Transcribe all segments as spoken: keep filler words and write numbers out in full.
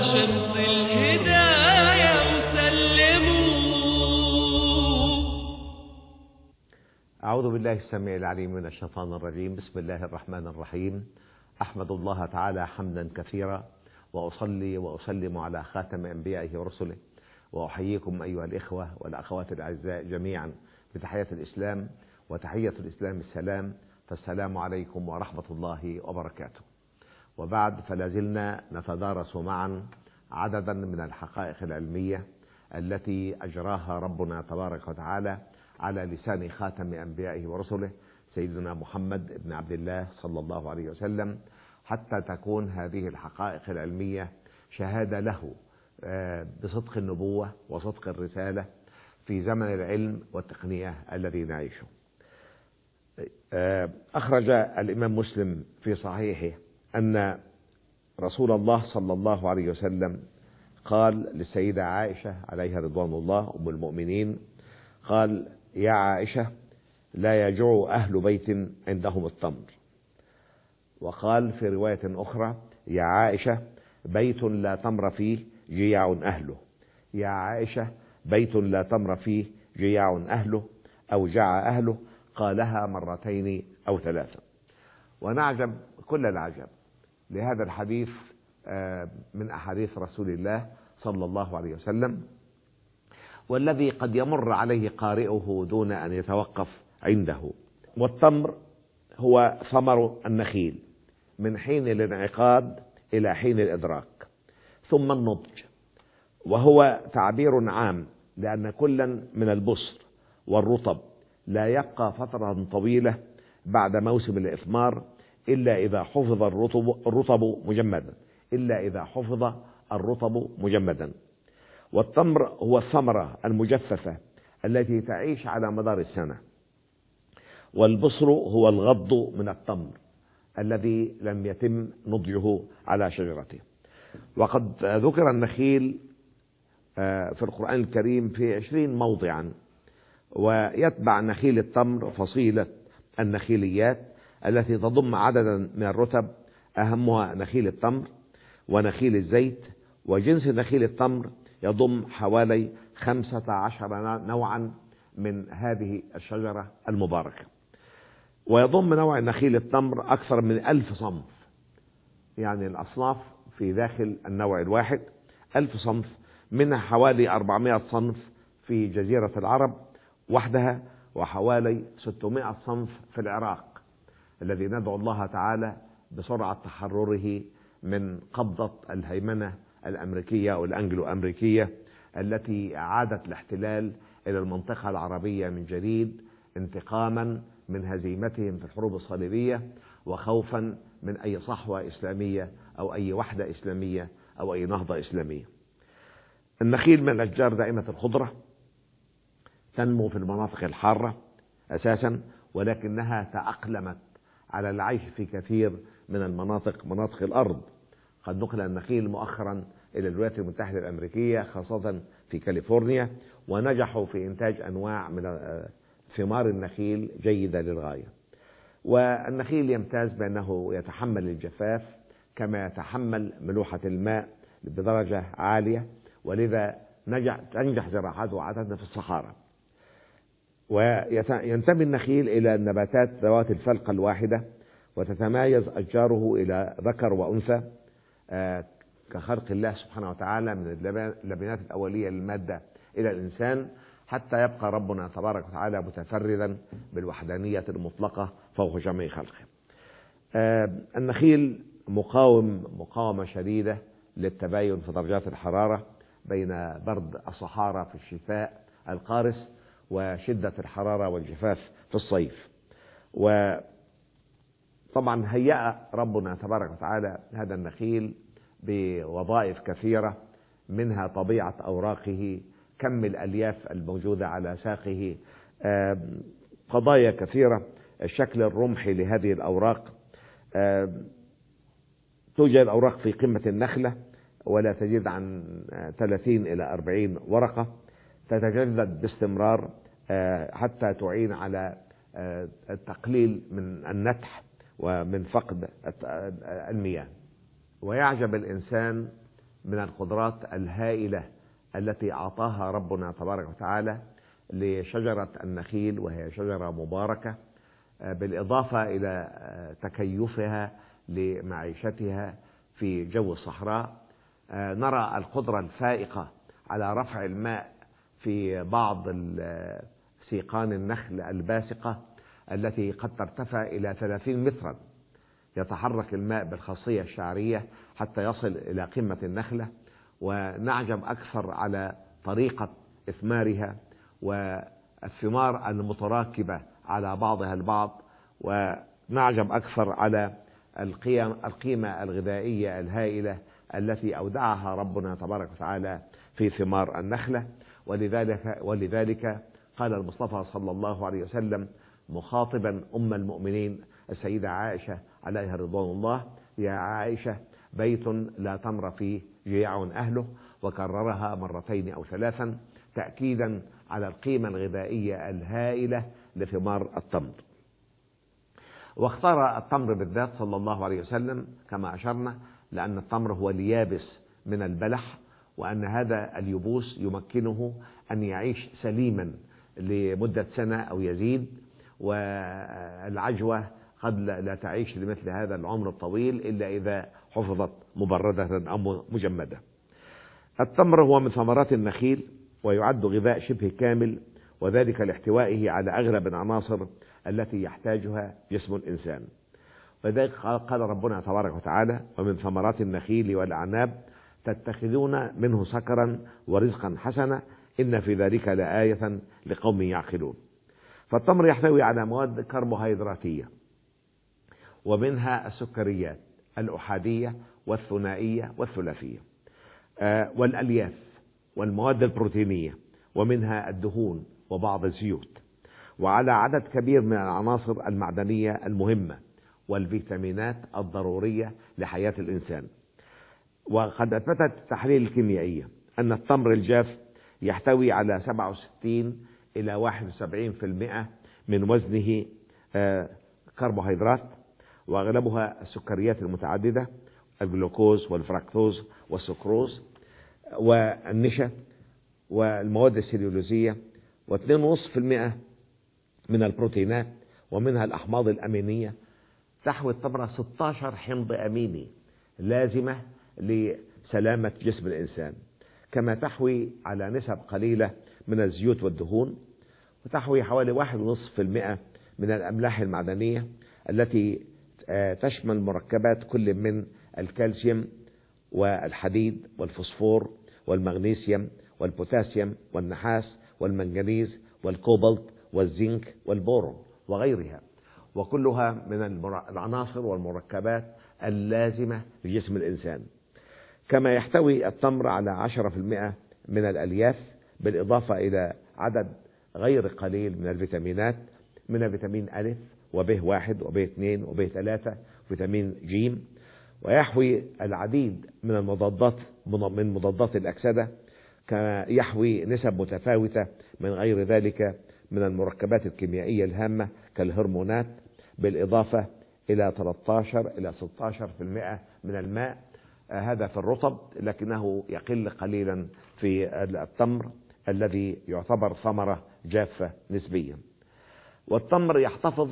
شمس الهداية وسلموا. أعوذ بالله السميع العليم من الشيطان الرجيم. بسم الله الرحمن الرحيم. أحمد الله تعالى حمدا كثيرا، وأصلي وأسلم على خاتم أنبيائه ورسله، وأحييكم أيها الإخوة والأخوات الأعزاء جميعا بتحية الإسلام، وتحية الإسلام السلام، فالسلام عليكم ورحمة الله وبركاته. وبعد، فلازلنا نتدارس معا عددا من الحقائق العلمية التي أجراها ربنا تبارك وتعالى على لسان خاتم أنبيائه ورسله سيدنا محمد بن عبد الله صلى الله عليه وسلم، حتى تكون هذه الحقائق العلمية شهادة له بصدق النبوة وصدق الرسالة في زمن العلم والتقنية الذي نعيشه. أخرج الإمام مسلم في صحيحه أن رسول الله صلى الله عليه وسلم قال للسيدة عائشة عليها رضوان الله أم المؤمنين، قال: يا عائشة، لا يجوع أهل بيت عندهم التمر. وقال في رواية أخرى: يا عائشة، بيت لا تمر فيه جياع أهله. يا عائشة، بيت لا تمر فيه جياع أهله أو جاع أهله. قالها مرتين أو ثلاثة. ونعجب كل العجب لهذا الحديث من أحاديث رسول الله صلى الله عليه وسلم، والذي قد يمر عليه قارئه دون أن يتوقف عنده. والتمر هو ثمر النخيل من حين الانعقاد إلى حين الإدراك، ثم النضج، وهو تعبير عام لأن كلا من البصر والرطب لا يبقى فترة طويلة بعد موسم الإثمار إلا إذا حفظ الرطب, الرطب مجمدا إلا إذا حفظ الرطب مجمدا. والتمر هو الثمرة المجففة التي تعيش على مدار السنة. والبصر هو الغض من التمر الذي لم يتم نضجه على شجرته. وقد ذكر النخيل في القرآن الكريم في عشرين موضعا، ويتبع نخيل التمر فصيلة النخيليات التي تضم عددا من الرتب، أهمها نخيل التمر ونخيل الزيت. وجنس نخيل التمر يضم حوالي خمسة عشر نوعا من هذه الشجرة المباركة. ويضم نوع نخيل التمر أكثر من ألف صنف، يعني الأصناف في داخل النوع الواحد ألف صنف، منها حوالي أربعمائة صنف في جزيرة العرب وحدها، وحوالي ستمائة صنف في العراق الذي ندعو الله تعالى بسرعة تحرره من قبضة الهيمنة الأمريكية والأنجلو أمريكية التي أعادت الاحتلال إلى المنطقة العربية من جديد، انتقاما من هزيمتهم في الحروب الصليبية، وخوفا من أي صحوة إسلامية أو أي وحدة إسلامية أو أي نهضة إسلامية. النخيل من الأشجار دائمة الخضرة، تنمو في المناطق الحارة أساسا، ولكنها تأقلمت على العيش في كثير من المناطق مناطق الأرض. قد نقل النخيل مؤخرا إلى الولايات المتحدة الأمريكية، خاصة في كاليفورنيا، ونجحوا في إنتاج أنواع من ثمار النخيل جيدة للغاية. والنخيل يمتاز بأنه يتحمل الجفاف كما يتحمل ملوحة الماء بدرجة عالية، ولذا نجح تنجح زراعته عادة في الصحراء. وينتمي النخيل إلى النباتات ذوات الفلقة الواحدة، وتتمايز أشجاره إلى ذكر وأنثى كخلق الله سبحانه وتعالى من اللبنات الأولية للمادة إلى الإنسان، حتى يبقى ربنا تبارك وتعالى متفردا بالوحدانية المطلقة فوق جميع خلقه. النخيل مقاوم مقاومة شديدة للتباين في درجات الحرارة بين برد الصحارى في الشتاء القارس وشدة الحرارة والجفاف في الصيف. وطبعا هيأ ربنا تبارك وتعالى هذا النخيل بوظائف كثيرة، منها طبيعة أوراقه، كم الألياف الموجودة على ساقه، قضايا كثيرة، الشكل الرمحي لهذه الأوراق. توجد أوراق في قمة النخلة ولا تزيد عن ثلاثين إلى أربعين ورقة، تتجدد باستمرار حتى تعين على التقليل من النتح ومن فقد المياه. ويعجب الإنسان من القدرات الهائلة التي أعطاها ربنا تبارك وتعالى لشجرة النخيل، وهي شجرة مباركة، بالإضافة إلى تكيفها لمعيشتها في جو الصحراء. نرى القدرة الفائقة على رفع الماء في بعض سيقان النخل الباسقة التي قد ترتفع إلى ثلاثين مترا. يتحرك الماء بالخاصية الشعرية حتى يصل إلى قمة النخلة، ونعجب أكثر على طريقة إثمارها والثمار المتراكبة على بعضها البعض، ونعجب أكثر على القيم القيمة الغذائية الهائلة التي أودعها ربنا تبارك وتعالى في ثمار النخلة. ولذلك, ولذلك قال المصطفى صلى الله عليه وسلم مخاطبا أم المؤمنين السيدة عائشة عليها رضوان الله: يا عائشة، بيت لا تمر فيه جياع أهله، وكررها مرتين أو ثلاثا تأكيدا على القيمة الغذائية الهائلة لثمار التمر. واختار التمر بالذات صلى الله عليه وسلم كما أشرنا لأن التمر هو اليابس من البلح، وأن هذا اليبوس يمكنه أن يعيش سليما لمدة سنة أو يزيد، والعجوة قد لا تعيش لمثل هذا العمر الطويل إلا إذا حفظت مبردة أو مجمدة. التمر هو من ثمرات النخيل، ويعد غذاء شبه كامل، وذلك لاحتوائه على أغلب العناصر التي يحتاجها جسم الإنسان. وذلك قال ربنا تبارك وتعالى: ومن ثمرات النخيل والأعناب تتخذون منه سكرا ورزقا حسنا إن في ذلك لآية لقوم يعقلون. فالتمر يحتوي على مواد كربوهيدراتية، ومنها السكريات الأحادية والثنائية والثلاثية، والألياف والمواد البروتينية، ومنها الدهون وبعض الزيوت، وعلى عدد كبير من العناصر المعدنية المهمة والفيتامينات الضرورية لحياة الإنسان. وقد أثبتت التحاليل الكيميائية أن التمر الجاف يحتوي على سبعة وستين إلى واحد وسبعين بالمئة من وزنه كربوهيدرات، وأغلبها السكريات المتعددة: الجلوكوز والفركتوز والسكروز والنشا والمواد السليولوزية، واثنين ونصف بالمئة من البروتينات، ومنها الأحماض الأمينية. تحوي التمرة ستة عشر حمض أميني لازمة لسلامة جسم الإنسان، كما تحوي على نسب قليلة من الزيوت والدهون، وتحوي حوالي واحد ونصف بالمئة من الأملاح المعدنية التي تشمل مركبات كل من الكالسيوم والحديد والفوسفور والمغنيسيوم والبوتاسيوم والنحاس والمنغنيز والكوبالت والزنك والبورون وغيرها، وكلها من العناصر والمركبات اللازمة لجسم الإنسان. كما يحتوي التمر على عشرة بالمئة من الألياف، بالإضافة إلى عدد غير قليل من الفيتامينات، من فيتامين أ وب واحد وب اثنين وب ثلاثة وفيتامين ج. ويحوي العديد من المضادات من مضادات الأكسدة، كما يحوي نسب متفاوتة من غير ذلك من المركبات الكيميائية الهامة كالهرمونات، بالإضافة إلى ثلاثة عشر إلى ستة عشر بالمئة من الماء، هذا في الرطب، لكنه يقل قليلا في التمر الذي يعتبر ثمرة جافة نسبيا. والتمر يحتفظ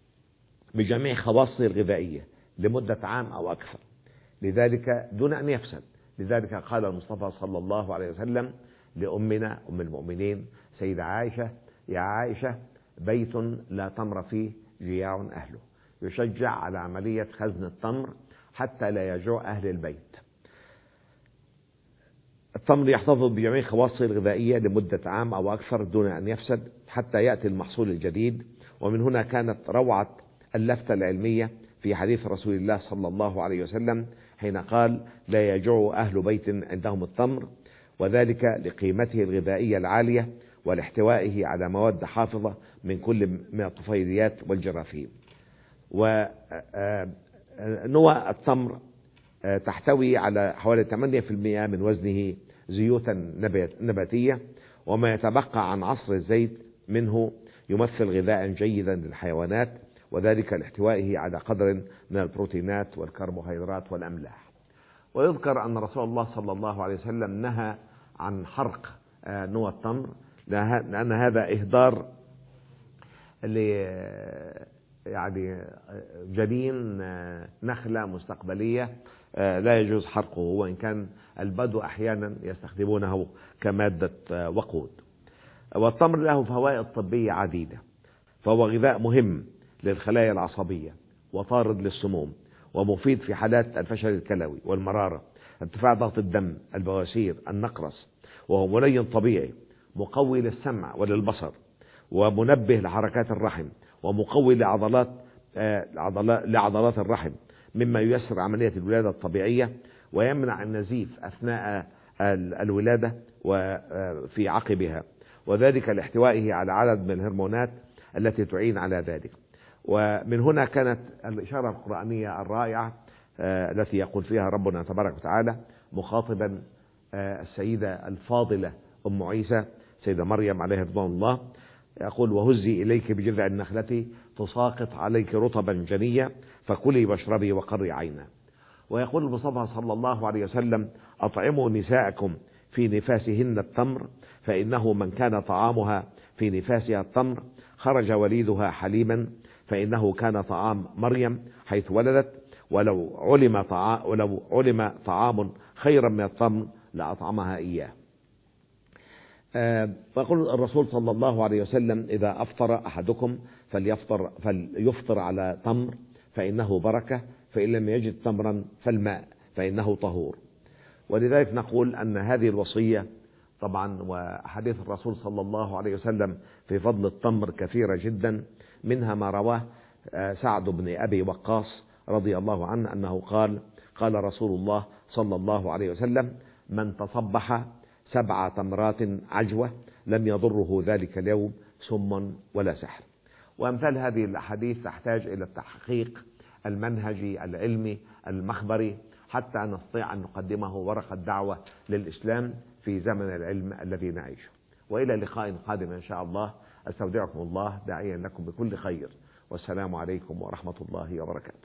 بجميع خواصه الغذائية لمدة عام أو أكثر، لذلك دون أن يفسد. لذلك قال المصطفى صلى الله عليه وسلم لأمنا أم المؤمنين سيدة عائشة: يا عائشة، بيت لا تمر فيه جياع أهله. يشجع على عملية خزن التمر حتى لا يجوع أهل البيت. التمر يحتفظ بجميع خواصه الغذائية لمدة عام أو أكثر دون أن يفسد حتى يأتي المحصول الجديد. ومن هنا كانت روعة اللفتة العلمية في حديث رسول الله صلى الله عليه وسلم حين قال: لا يجوع أهل بيت عندهم التمر، وذلك لقيمته الغذائية العالية ولاحتوائه على مواد حافظة من كل من الطفيليات والجراثيم. ونوى التمر تحتوي على حوالي ثمانية بالمئة من وزنه زيوتا نباتية، وما يتبقى عن عصر الزيت منه يمثل غذاء جيدا للحيوانات، وذلك لاحتوائه على قدر من البروتينات والكربوهيدرات والأملاح. ويذكر أن رسول الله صلى الله عليه وسلم نهى عن حرق نوى التمر، لأن هذا إهدار ل يعني جنين نخلة مستقبلية لا يجوز حرقه، وإن كان البدو أحيانا يستخدمونه كمادة وقود. والتمر له فوائد طبية عديدة، فهو غذاء مهم للخلايا العصبية وطارد للسموم، ومفيد في حالات الفشل الكلوي والمرارة، ارتفاع ضغط الدم، البواسير، النقرس، وهو ملين طبيعي مقوي للسمع وللبصر، ومنبه لحركات الرحم، ومقوي لعضلات لعضلات الرحم، مما ييسر عملية الولادة الطبيعية، ويمنع النزيف أثناء الولادة وفي عقبها، وذلك لاحتوائه على عدد من الهرمونات التي تعين على ذلك. ومن هنا كانت الإشارة القرآنية الرائعة التي يقول فيها ربنا تبارك وتعالى مخاطبا السيدة الفاضلة أم عيسى سيدة مريم عليها رضوان الله، يقول: وهزي إليك بجذع النخلة تساقط عليك رطبا جنيا فكلي واشربي وقري عينا. ويقول المصطفى صلى الله عليه وسلم: أطعموا نساءكم في نفاسهن التمر، فإنه من كان طعامها في نفاسها التمر خرج وليدها حليما، فإنه كان طعام مريم حيث ولدت، ولو علم طعام, ولو علم طعام خيرا من التمر لأطعمها إياه. ويقول الرسول صلى الله عليه وسلم: إذا أفطر أحدكم فليفطر, فليفطر على تمر فإنه بركة، فإن لم يجد تمرا فالماء فإنه طهور. ولذلك نقول أن هذه الوصية طبعا وحديث الرسول صلى الله عليه وسلم في فضل التمر كثيرة جدا، منها ما رواه سعد بن أبي وقاص رضي الله عنه أنه قال: قال رسول الله صلى الله عليه وسلم: من تصبح سبع تمرات عجوة لم يضره ذلك اليوم سم ولا سحر. وأمثال هذه الأحاديث تحتاج إلى التحقيق المنهجي العلمي المخبري حتى نستطيع أن نقدمه ورقة دعوة للإسلام في زمن العلم الذي نعيشه. وإلى لقاء قادم إن شاء الله، أستودعكم الله داعيا لكم بكل خير، والسلام عليكم ورحمة الله وبركاته.